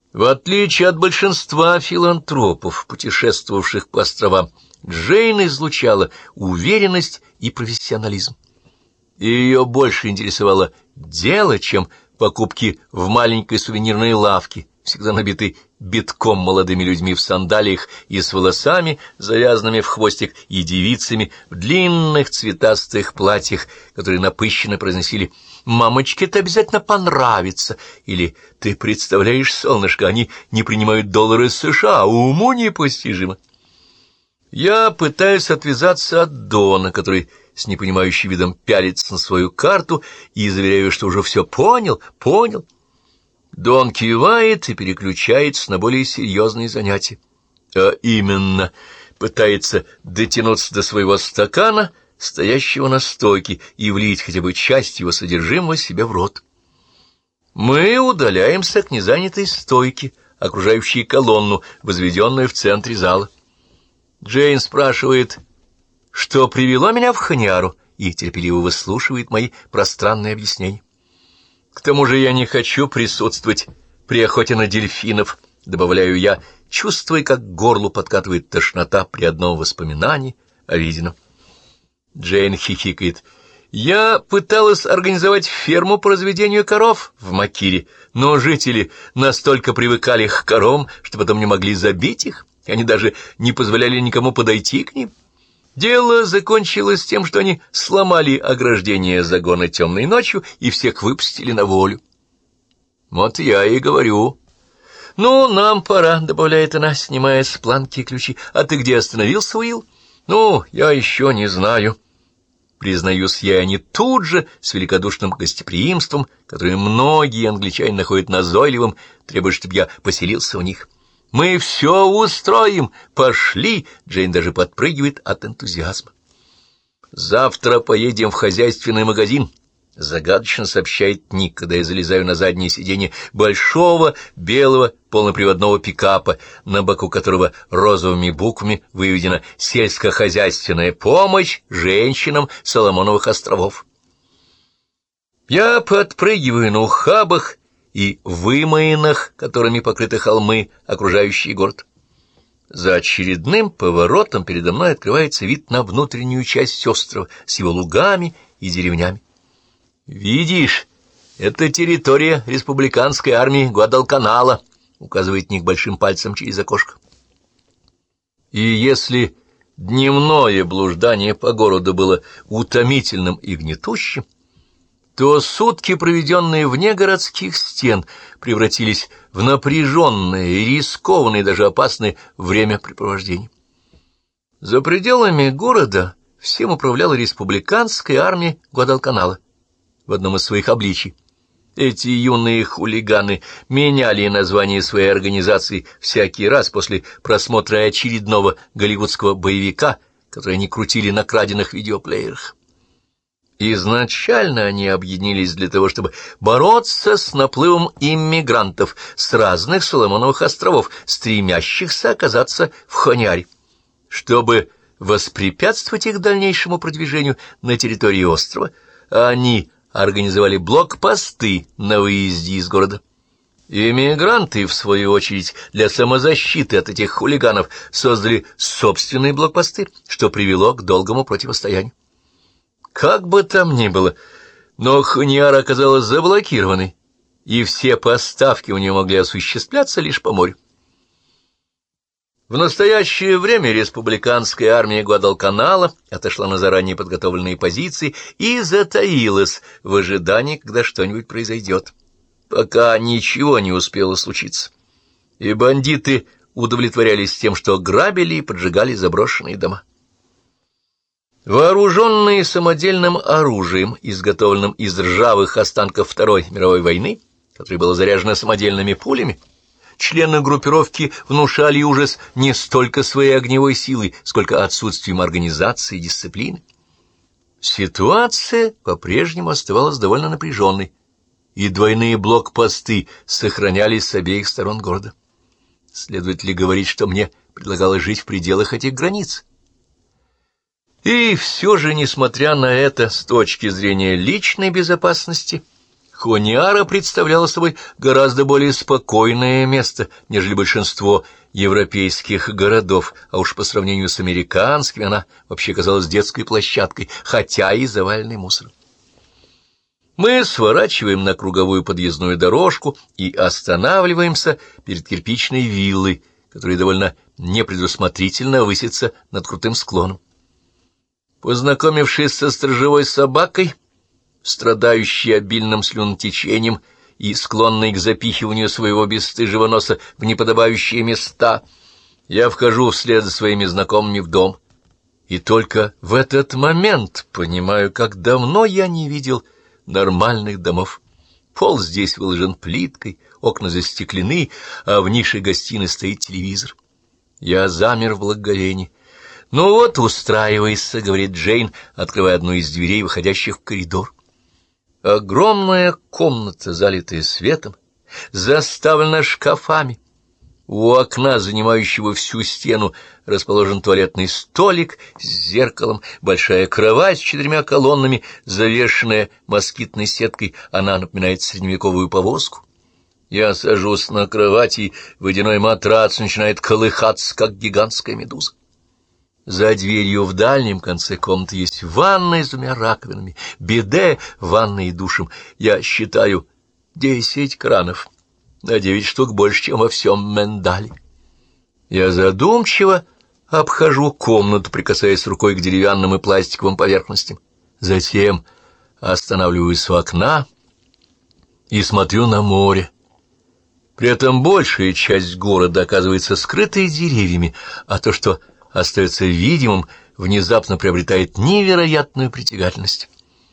В отличие от большинства филантропов, путешествовавших по островам, Джейн излучала уверенность и профессионализм. И ее больше интересовало дело, чем покупки в маленькой сувенирной лавке, всегда набитой битком молодыми людьми в сандалиях и с волосами, завязанными в хвостик, и девицами в длинных цветастых платьях, которые напыщенно произносили «Мамочке это обязательно понравится» или «Ты представляешь, солнышко, они не принимают доллары США, уму непостижимо». Я пытаюсь отвязаться от Дона, который с непонимающим видом пялится на свою карту, и заверяю, что уже все понял. Дон кивает и переключается на более серьезные занятия. А именно, пытается дотянуться до своего стакана, стоящего на стойке, и влить хотя бы часть его содержимого себе в рот. Мы удаляемся к незанятой стойке, окружающей колонну, возведенную в центре зала. Джейн спрашивает, что привело меня в Хониару, и терпеливо выслушивает мои пространные объяснения. К тому же я не хочу присутствовать при охоте на дельфинов, добавляю я, чувствуя, как к горлу подкатывает тошнота при одном воспоминании о виденном. Джейн хихикает. Я пыталась организовать ферму по разведению коров в Макире, но жители настолько привыкали к коровам, что потом не могли забить их, и они даже не позволяли никому подойти к ним. Дело закончилось тем, что они сломали ограждение загона темной ночью и всех выпустили на волю. Вот я и говорю. «Ну, нам пора», — добавляет она, снимая с планки ключи. «А ты где остановился, Уилл?» «Ну, я еще не знаю». Признаюсь я, они тут же, с великодушным гостеприимством, которое многие англичане находят назойливым, требуют, чтобы я поселился у них. «Мы все устроим! Пошли!» Джейн даже подпрыгивает от энтузиазма. «Завтра поедем в хозяйственный магазин», — загадочно сообщает Ник, когда я залезаю на заднее сиденье большого белого полноприводного пикапа, на боку которого розовыми буквами выведена «Сельскохозяйственная помощь женщинам Соломоновых островов». Я подпрыгиваю на ухабах и вымоинах, которыми покрыты холмы, окружающие город. За очередным поворотом передо мной открывается вид на внутреннюю часть острова с его лугами и деревнями. «Видишь, это территория республиканской армии Гвадалканала», — указывает Ник большим пальцем через окошко. И если дневное блуждание по городу было утомительным и гнетущим, то сутки, проведенные вне городских стен, превратились в напряженное, рискованное и даже опасное времяпрепровождение. За пределами города всем управляла республиканская армия Гвадалканала в одном из своих обличий. Эти юные хулиганы меняли название своей организации всякий раз после просмотра очередного голливудского боевика, который они крутили на краденных видеоплеерах. Изначально они объединились для того, чтобы бороться с наплывом иммигрантов с разных Соломоновых островов, стремящихся оказаться в Хониаре. Чтобы воспрепятствовать их дальнейшему продвижению на территории острова, они организовали блокпосты на выезде из города. Иммигранты, в свою очередь, для самозащиты от этих хулиганов создали собственные блокпосты, что привело к долгому противостоянию. Как бы там ни было, но Хониара оказалась заблокированной, и все поставки у нее могли осуществляться лишь по морю. В настоящее время республиканская армия Гвадалканала отошла на заранее подготовленные позиции и затаилась в ожидании, когда что-нибудь произойдет. Пока ничего не успело случиться, и бандиты удовлетворялись тем, что грабили и поджигали заброшенные дома. Вооруженные самодельным оружием, изготовленным из ржавых останков Второй мировой войны, которое было заряжено самодельными пулями, члены группировки внушали ужас не столько своей огневой силой, сколько отсутствием организации и дисциплины. Ситуация по-прежнему оставалась довольно напряженной, и двойные блокпосты сохранялись с обеих сторон города. Следует ли говорить, что мне предлагалось жить в пределах этих границ? И все же, несмотря на это, с точки зрения личной безопасности, Хониара представляла собой гораздо более спокойное место, нежели большинство европейских городов, а уж по сравнению с американскими она вообще казалась детской площадкой, хотя и заваленной мусором. Мы сворачиваем на круговую подъездную дорожку и останавливаемся перед кирпичной виллой, которая довольно непредусмотрительно высится над крутым склоном. Познакомившись со сторожевой собакой, страдающей обильным слюнотечением и склонной к запихиванию своего бесстыжего носа в неподобающие места, я вхожу вслед за своими знакомыми в дом. И только в этот момент понимаю, как давно я не видел нормальных домов. Пол здесь выложен плиткой, окна застеклены, а в нише гостиной стоит телевизор. Я замер в благоговении. «Ну вот, устраивайся», — говорит Джейн, открывая одну из дверей, выходящих в коридор. Огромная комната, залитая светом, заставлена шкафами. У окна, занимающего всю стену, расположен туалетный столик с зеркалом, большая кровать с 4 колоннами, завешенная москитной сеткой, она напоминает средневековую повозку. Я сажусь на кровати, и водяной матрац начинает колыхаться, как гигантская медуза. За дверью в дальнем конце комнаты есть ванная с 2 раковинами, биде, ванной и душем. Я считаю 10 кранов. На 9 штук больше, чем во всем Мендале. Я задумчиво обхожу комнату, прикасаясь рукой к деревянным и пластиковым поверхностям. Затем останавливаюсь у окна и смотрю на море. При этом большая часть города оказывается скрытой деревьями, а то, что остается видимым, внезапно приобретает невероятную притягательность.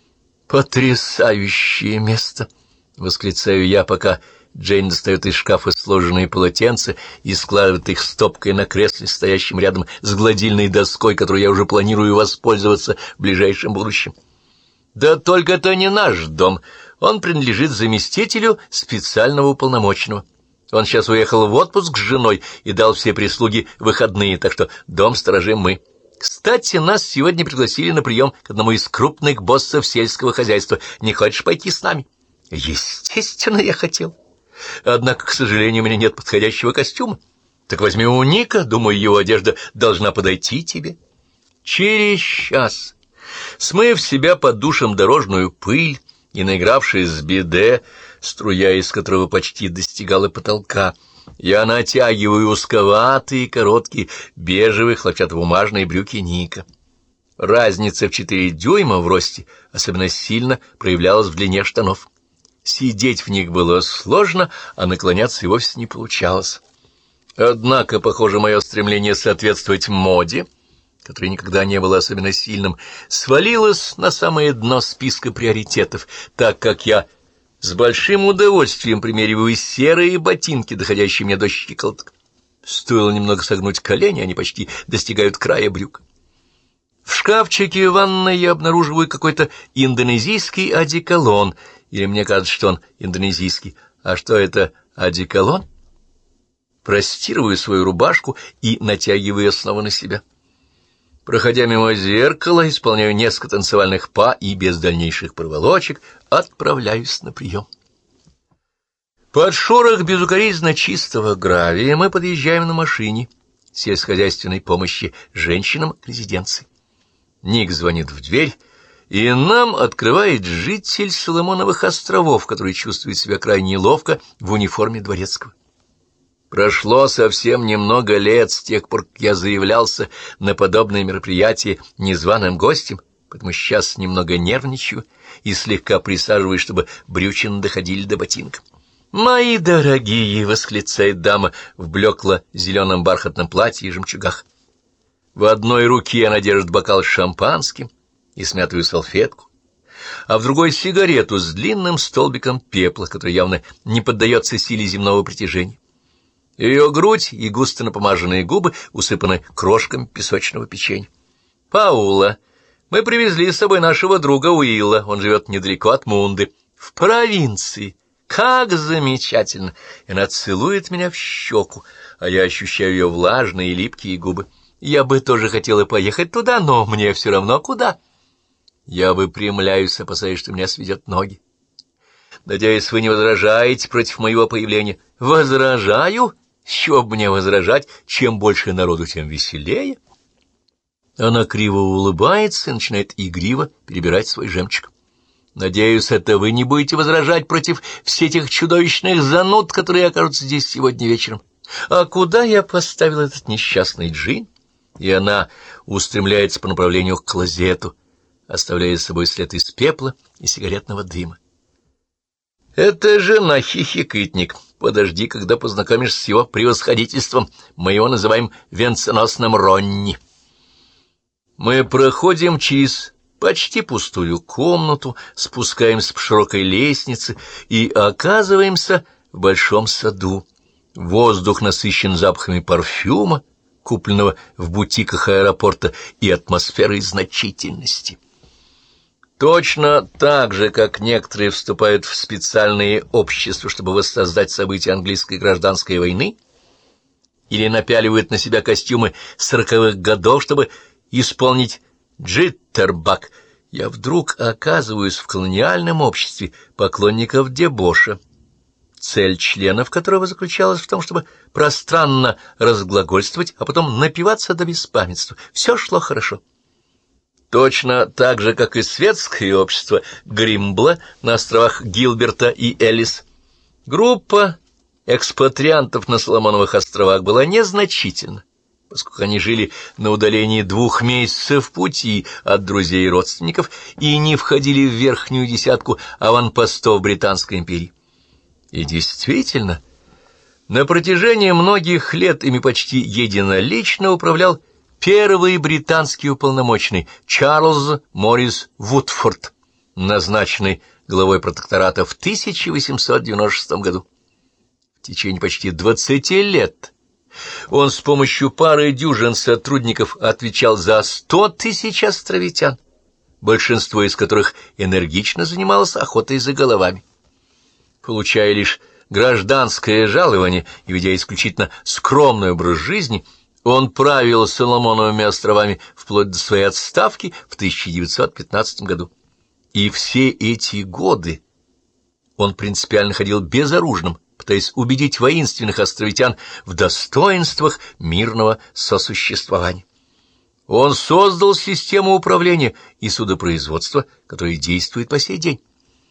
«Потрясающее место!» — восклицаю я, пока Джейн достает из шкафа сложенные полотенца и складывает их стопкой на кресле, стоящем рядом с гладильной доской, которой я уже планирую воспользоваться в ближайшем будущем. «Да только это не наш дом. Он принадлежит заместителю специального уполномоченного. Он сейчас уехал в отпуск с женой и дал все прислуге выходные, так что дом сторожим мы. Кстати, нас сегодня пригласили на прием к одному из крупных боссов сельского хозяйства. Не хочешь пойти с нами?» Естественно, я хотел. Однако, к сожалению, у меня нет подходящего костюма. Так возьми у Ника, думаю, его одежда должна подойти тебе. Через час, смыв себя под душем дорожную пыль и наигравшись с биде, струя из которого почти достигала потолка, я натягиваю узковатые, короткие, бежевые хлопчатобумажные брюки Ника. Разница в 4 дюйма в росте особенно сильно проявлялась в длине штанов. Сидеть в них было сложно, а наклоняться и вовсе не получалось. Однако, похоже, мое стремление соответствовать моде, которое никогда не было особенно сильным, свалилось на самое дно списка приоритетов, так как я с большим удовольствием примериваю серые ботинки, доходящие мне до щиколоток. Стоило немного согнуть колени, они почти достигают края брюк. В шкафчике ванной я обнаруживаю какой-то индонезийский одеколон, или мне кажется, что он индонезийский. А что это, одеколон? Простирываю свою рубашку и натягиваю ее снова на себя. Проходя мимо зеркала, исполняю несколько танцевальных па и без дальнейших проволочек отправляюсь на прием. Под шорох безукоризненно чистого гравия мы подъезжаем на машине сельскохозяйственной помощи женщинам резиденции. Ник звонит в дверь, и нам открывает житель Соломоновых островов, который чувствует себя крайне неловко в униформе дворецкого. Прошло совсем немного лет с тех пор, как я заявлялся на подобное мероприятие незваным гостем, поэтому сейчас немного нервничаю и слегка присаживаюсь, чтобы брючины доходили до ботинок. «Мои дорогие!» — восклицает дама в блекло-зеленом бархатном платье и жемчугах. В одной руке она держит бокал с шампанским и смятую салфетку, а в другой — сигарету с длинным столбиком пепла, который явно не поддается силе земного притяжения. Ее грудь и густо напомаженные губы усыпаны крошками песочного печенья. «Паула, мы привезли с собой нашего друга Уилла, он живет недалеко от Мунды, в провинции. Как замечательно!» И она целует меня в щеку, а я ощущаю ее влажные и липкие губы. «Я бы тоже хотела поехать туда, но мне все равно куда». Я выпрямляюсь, опасаясь, что меня сведет ноги. Надеюсь, вы не возражаете против моего появления. Возражаю? С чего бы мне возражать? Чем больше народу, тем веселее. Она криво улыбается и начинает игриво перебирать свой жемчуг. Надеюсь, это вы не будете возражать против всех этих чудовищных зануд, которые окажутся здесь сегодня вечером. А куда я поставил этот несчастный джин? И она устремляется по направлению к клозету, оставляя за собой след из пепла и сигаретного дыма. «Это жена хихикает, Подожди, когда познакомишься с его превосходительством. Мы его называем венценосным Ронни». Мы проходим через почти пустую комнату, спускаемся по широкой лестнице и оказываемся в большом саду. Воздух насыщен запахами парфюма, купленного в бутиках аэропорта, и атмосферой значительности. Точно так же, как некоторые вступают в специальные общества, чтобы воссоздать события английской гражданской войны, или напяливают на себя костюмы 40-х годов, чтобы исполнить джиттербак, я вдруг оказываюсь в колониальном обществе поклонников дебоша, цель членов которого заключалась в том, чтобы пространно разглагольствовать, а потом напиваться до беспамятства. Все шло хорошо. Точно так же, как и светское общество Гримбла на островах Гилберта и Эллис. Группа экспатриантов на Соломоновых островах была незначительна, поскольку они жили на удалении 2 месяцев пути от друзей и родственников и не входили в верхнюю десятку аванпостов Британской империи. И действительно, на протяжении многих лет ими почти единолично управлял первый британский уполномоченный Чарльз Моррис Вудфорд, назначенный главой протектората в 1896 году. В течение почти 20 лет он с помощью пары дюжин сотрудников отвечал за 100 тысяч островитян, большинство из которых энергично занималось охотой за головами. Получая лишь гражданское жалование и ведя исключительно скромный образ жизни, он правил Соломоновыми островами вплоть до своей отставки в 1915 году. И все эти годы он принципиально ходил безоружным, пытаясь убедить воинственных островитян в достоинствах мирного сосуществования. Он создал систему управления и судопроизводства, которая действует по сей день.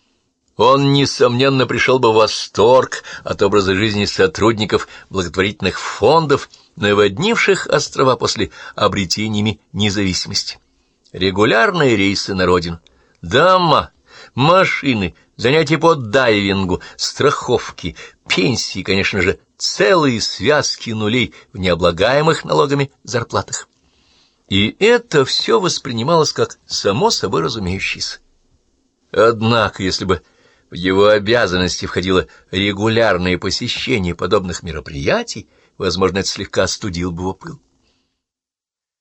Он, несомненно, пришел бы в восторг от образа жизни сотрудников благотворительных фондов, наводнивших острова после обретения ими независимости. Регулярные рейсы на родину, дома, машины, занятия по дайвингу, страховки, пенсии, конечно же, целые связки нулей в необлагаемых налогами зарплатах. И это все воспринималось как само собой разумеющееся. Однако, если бы в его обязанности входило регулярное посещение подобных мероприятий, возможно, это слегка остудило бы его пыл.